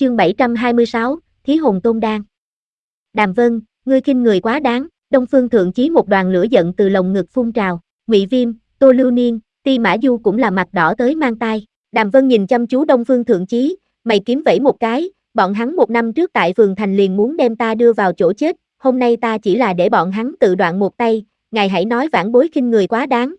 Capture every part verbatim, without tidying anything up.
Chương bảy trăm hai mươi sáu, Thí hồn tôn đan. Đàm Vân, ngươi khinh người quá đáng. Đông Phương Thượng Chí một đoàn lửa giận từ lồng ngực phun trào. Ngụy Viêm, Tô Lưu Niên, Ti Mã Du cũng là mặt đỏ tới mang tai. Đàm Vân nhìn chăm chú Đông Phương Thượng Chí, mày kiếm vẫy một cái, bọn hắn một năm trước tại phường thành liền muốn đem ta đưa vào chỗ chết, hôm nay ta chỉ là để bọn hắn tự đoạn một tay, ngài hãy nói vãn bối khinh người quá đáng.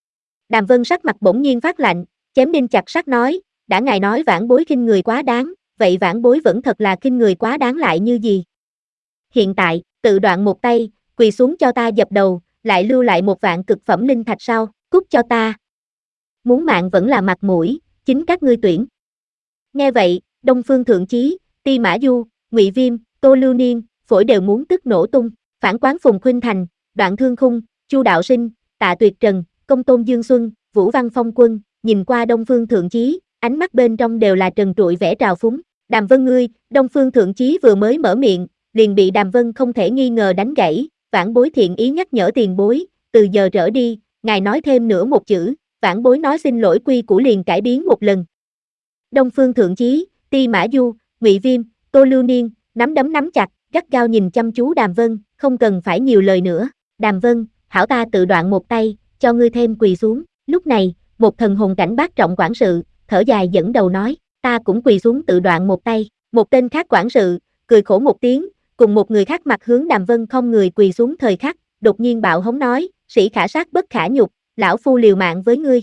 Đàm Vân sắc mặt bỗng nhiên phát lạnh, chém đinh chặt sắt nói, đã ngài nói vãn bối khinh người quá đáng, vậy vãn bối vẫn thật là khinh người quá đáng lại như gì? Hiện tại, tự đoạn một tay, quỳ xuống cho ta dập đầu, lại lưu lại một vạn cực phẩm linh thạch sau, cút cho ta. Muốn mạng vẫn là mặt mũi, chính các ngươi tuyển. Nghe vậy, Đông Phương Thượng Chí, Ti Mã Du, Ngụy Viêm, Tô Lưu Niên, phổi đều muốn tức nổ tung. Phản quán Phùng Khuynh Thành, Đoạn Thương Khung, Chu Đạo Sinh, Tạ Tuyệt Trần, Công Tôn Dương Xuân, Vũ Văn Phong Quân, nhìn qua Đông Phương Thượng Chí, ánh mắt bên trong đều là trần trụi vẻ trào phúng. Đàm Vân ngươi, Đông Phương Thượng Chí vừa mới mở miệng, liền bị Đàm Vân không thể nghi ngờ đánh gãy, vãn bối thiện ý nhắc nhở tiền bối, từ giờ trở đi, ngài nói thêm nữa một chữ, vãn bối nói xin lỗi quy củ liền cải biến một lần. Đông Phương Thượng Chí, Ti Mã Du, Ngụy Viêm, Tô Lưu Niên, nắm đấm nắm chặt, gắt gao nhìn chăm chú Đàm Vân, không cần phải nhiều lời nữa. Đàm Vân, hảo ta tự đoạn một tay, cho ngươi thêm quỳ xuống. Lúc này, một thần hồn cảnh bát trọng quản sự, thở dài dẫn đầu nói, ta cũng quỳ xuống tự đoạn một tay. Một tên khác quản sự, cười khổ một tiếng, cùng một người khác mặt hướng Đàm Vân không người quỳ xuống thời khắc, đột nhiên bạo hống nói, sĩ khả sát bất khả nhục, lão phu liều mạng với ngươi.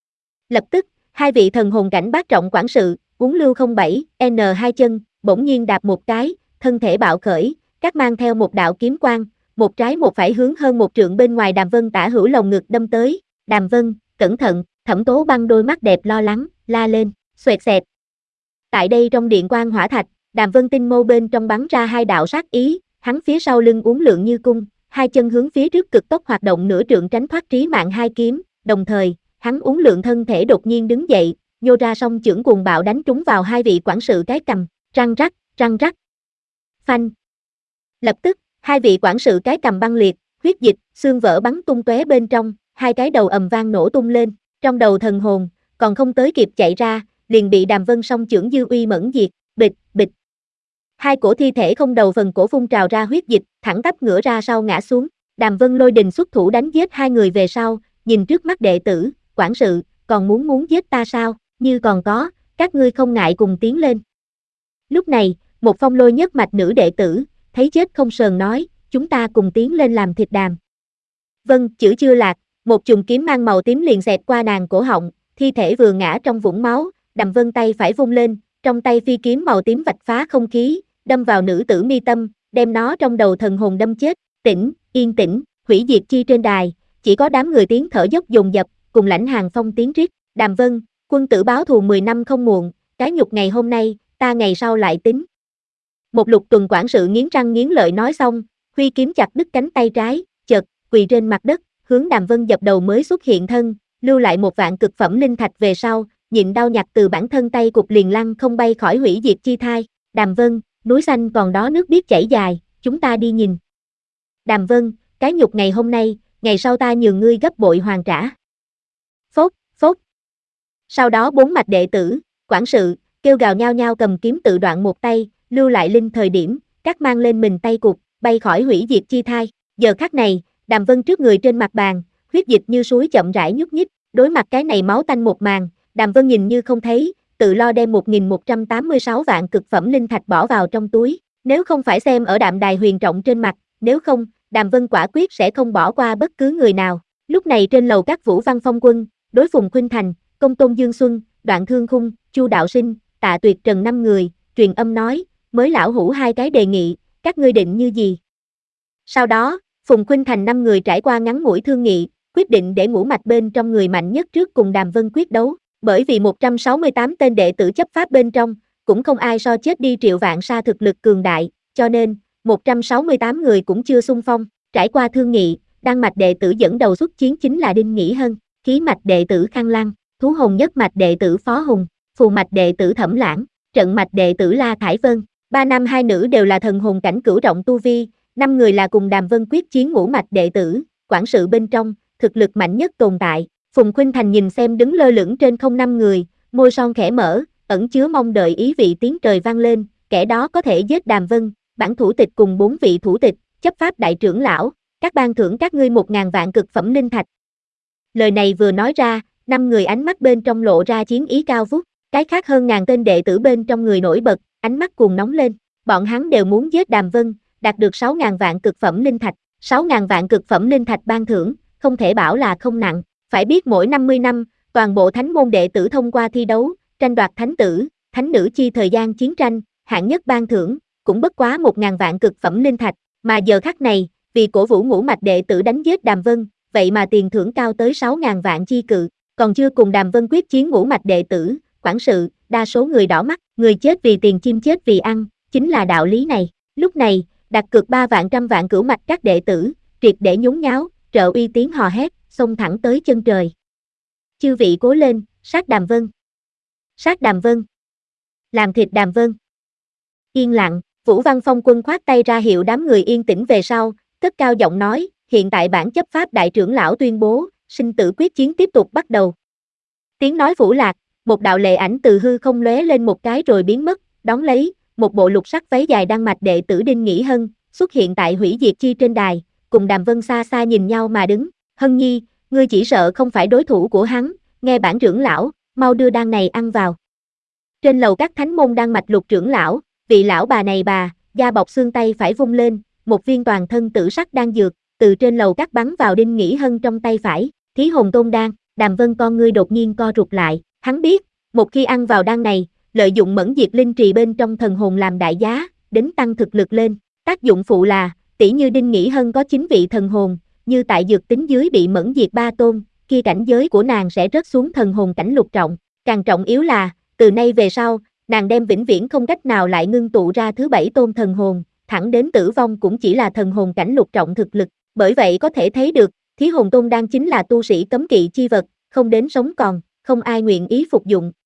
Lập tức, hai vị thần hồn cảnh bát trọng quản sự, uống lưu không bảy, N hai chân, bỗng nhiên đạp một cái, thân thể bạo khởi, các mang theo một đạo kiếm quang, một trái một phải hướng hơn một trượng bên ngoài Đàm Vân tả hữu lồng ngực đâm tới. Đàm Vân, cẩn thận, Thẩm Tố Băng đôi mắt đẹp lo lắng, la lên, xoẹt xẹt. Tại đây trong điện quang hỏa thạch, Đàm Vân tinh mâu bên trong bắn ra hai đạo sát ý, hắn phía sau lưng uốn lượn như cung, hai chân hướng phía trước cực tốc hoạt động nửa trượng tránh thoát trí mạng hai kiếm, đồng thời, hắn uốn lượn thân thể đột nhiên đứng dậy, nhô ra song chưởng cuồng bạo đánh trúng vào hai vị quản sự cái cầm, răng rắc, răng rắc. Phanh. Lập tức, hai vị quản sự cái cầm băng liệt, huyết dịch, xương vỡ bắn tung tóe bên trong, hai cái đầu ầm vang nổ tung lên, trong đầu thần hồn, còn không tới kịp chạy ra, liền bị Đàm Vân song chưởng dư uy mẫn diệt, bịch, bịch. Hai cổ thi thể không đầu phần cổ phun trào ra huyết dịch, thẳng tắp ngửa ra sau ngã xuống. Đàm Vân lôi đình xuất thủ đánh giết hai người về sau, nhìn trước mắt đệ tử, quản sự, còn muốn muốn giết ta sao, như còn có, các ngươi không ngại cùng tiến lên. Lúc này, một phong lôi nhất mạch nữ đệ tử, thấy chết không sờn nói, chúng ta cùng tiến lên làm thịt Đàm. Vâng, chữ chưa lạc, một chùm kiếm mang màu tím liền xẹt qua nàng cổ họng, thi thể vừa ngã trong vũng máu, Đàm Vân tay phải vung lên, trong tay phi kiếm màu tím vạch phá không khí, đâm vào nữ tử mi tâm, đem nó trong đầu thần hồn đâm chết. Tĩnh, yên tĩnh, hủy diệt chi trên đài, chỉ có đám người tiếng thở dốc dồn dập, cùng lãnh hàng phong tiếng rít. Đàm Vân, quân tử báo thù mười năm không muộn, cái nhục ngày hôm nay, ta ngày sau lại tính. Một lục tuần quản sự nghiến răng nghiến lợi nói xong, huy kiếm chặt đứt cánh tay trái, chợt quỳ trên mặt đất, hướng Đàm Vân dập đầu mới xuất hiện thân, lưu lại một vạn cực phẩm linh thạch về sau, nhịn đau nhặt từ bản thân tay cục liền lăn không bay khỏi hủy diệt chi thai. Đàm Vân, núi xanh còn đó nước biết chảy dài, chúng ta đi nhìn. Đàm Vân, cái nhục ngày hôm nay, ngày sau ta nhường ngươi gấp bội hoàn trả. Phốt, phốt. Sau đó bốn mạch đệ tử, quản sự, kêu gào nhao nhao cầm kiếm tự đoạn một tay, lưu lại linh thời điểm, cắt mang lên mình tay cục, bay khỏi hủy diệt chi thai. Giờ khắc này, Đàm Vân trước người trên mặt bàn, huyết dịch như suối chậm rãi nhúc nhích, đối mặt cái này máu tanh một màn, Đàm Vân nhìn như không thấy, tự lo đem một nghìn một trăm tám mươi sáu vạn cực phẩm linh thạch bỏ vào trong túi, nếu không phải xem ở Đạm Đài huyền trọng trên mặt, nếu không, Đàm Vân quả quyết sẽ không bỏ qua bất cứ người nào. Lúc này trên lầu các Vũ Văn Phong Quân, đối Phùng Khuynh Thành, Công Tôn Dương Xuân, Đoạn Thương Khung, Chu Đạo Sinh, Tạ Tuyệt Trần năm người, truyền âm nói, mới lão hủ hai cái đề nghị, các ngươi định như gì? Sau đó, Phùng Khuynh Thành năm người trải qua ngắn ngủi thương nghị, quyết định để ngũ mạch bên trong người mạnh nhất trước cùng Đàm Vân quyết đấu, bởi vì một trăm sáu mươi tám tên đệ tử chấp pháp bên trong, cũng không ai so chết đi Triệu Vạn Sa thực lực cường đại, cho nên, một trăm sáu mươi tám người cũng chưa xung phong. Trải qua thương nghị, đan mạch đệ tử dẫn đầu xuất chiến chính là Đinh Nghĩ Hân, khí mạch đệ tử Khang Lăng, thú hồn nhất mạch đệ tử Phó Hùng, phù mạch đệ tử Thẩm Lãng, trận mạch đệ tử La Thải Vân. Ba nam hai nữ đều là thần hồn cảnh cửu trọng tu vi, năm người là cùng Đàm Vân quyết chiến ngũ mạch đệ tử, quản sự bên trong, thực lực mạnh nhất tồn tại. Phùng Khuynh Thành nhìn xem đứng lơ lửng trên không năm người, môi son khẽ mở, ẩn chứa mong đợi ý vị tiếng trời vang lên, kẻ đó có thể giết Đàm Vân, bản thủ tịch cùng bốn vị thủ tịch, chấp pháp đại trưởng lão, các ban thưởng các ngươi một ngàn vạn cực phẩm linh thạch. Lời này vừa nói ra, năm người ánh mắt bên trong lộ ra chiến ý cao vút, cái khác hơn ngàn tên đệ tử bên trong người nổi bật, ánh mắt cuồng nóng lên, bọn hắn đều muốn giết Đàm Vân, đạt được sáu ngàn vạn cực phẩm linh thạch, sáu ngàn vạn cực phẩm linh thạch ban thưởng, không thể bảo là không nặng, phải biết mỗi năm mươi năm, toàn bộ thánh môn đệ tử thông qua thi đấu, tranh đoạt thánh tử, thánh nữ chi thời gian chiến tranh, hạng nhất ban thưởng, cũng bất quá một ngàn vạn cực phẩm linh thạch, mà giờ khắc này, vì cổ vũ ngũ mạch đệ tử đánh giết Đàm Vân, vậy mà tiền thưởng cao tới sáu ngàn vạn chi cự, còn chưa cùng Đàm Vân quyết chiến ngũ mạch đệ tử, quản sự, đa số người đỏ mắt, người chết vì tiền chim chết vì ăn, chính là đạo lý này. Lúc này, đặt cược ba vạn trăm vạn cửu mạch các đệ tử, triệt để nhún nháo, trợ uy tiếng hò hét, xông thẳng tới chân trời. Chư vị cố lên, sát Đàm Vân. Sát Đàm Vân. Làm thịt Đàm Vân. Yên lặng, Vũ Văn Phong quân khoát tay ra hiệu đám người yên tĩnh về sau, cất cao giọng nói, hiện tại bản chấp pháp đại trưởng lão tuyên bố, sinh tử quyết chiến tiếp tục bắt đầu. Tiếng nói vũ lạc, một đạo lệ ảnh từ hư không lóe lên một cái rồi biến mất, đón lấy, một bộ lục sắc váy dài đăng mạch đệ tử Đinh Nghĩ Hân, xuất hiện tại hủy diệt chi trên đài, cùng Đàm Vân xa xa nhìn nhau mà đứng, Hân nhi, ngươi chỉ sợ không phải đối thủ của hắn, nghe bản trưởng lão, mau đưa đan này ăn vào. Trên lầu các thánh môn đan mạch lục trưởng lão, vị lão bà này bà, da bọc xương tay phải vung lên, một viên toàn thân tử sắc đan dược, từ trên lầu các bắn vào Đinh Nghĩ Hân trong tay phải, Thí Hồn Tôn đan, Đàm Vân con ngươi đột nhiên co rụt lại, hắn biết, một khi ăn vào đan này, lợi dụng mẫn diệt linh trì bên trong thần hồn làm đại giá, đến tăng thực lực lên, tác dụng phụ là, tỷ như Đinh Nghĩ Hân có chín vị thần hồn, như tại dược tính dưới bị mẫn diệt ba tôn, khi cảnh giới của nàng sẽ rớt xuống thần hồn cảnh lục trọng, càng trọng yếu là, từ nay về sau, nàng đem vĩnh viễn không cách nào lại ngưng tụ ra thứ bảy tôn thần hồn, thẳng đến tử vong cũng chỉ là thần hồn cảnh lục trọng thực lực, bởi vậy có thể thấy được, Thí Hồn Tôn đan chính là tu sĩ cấm kỵ chi vật, không đến sống còn, không ai nguyện ý phục dụng,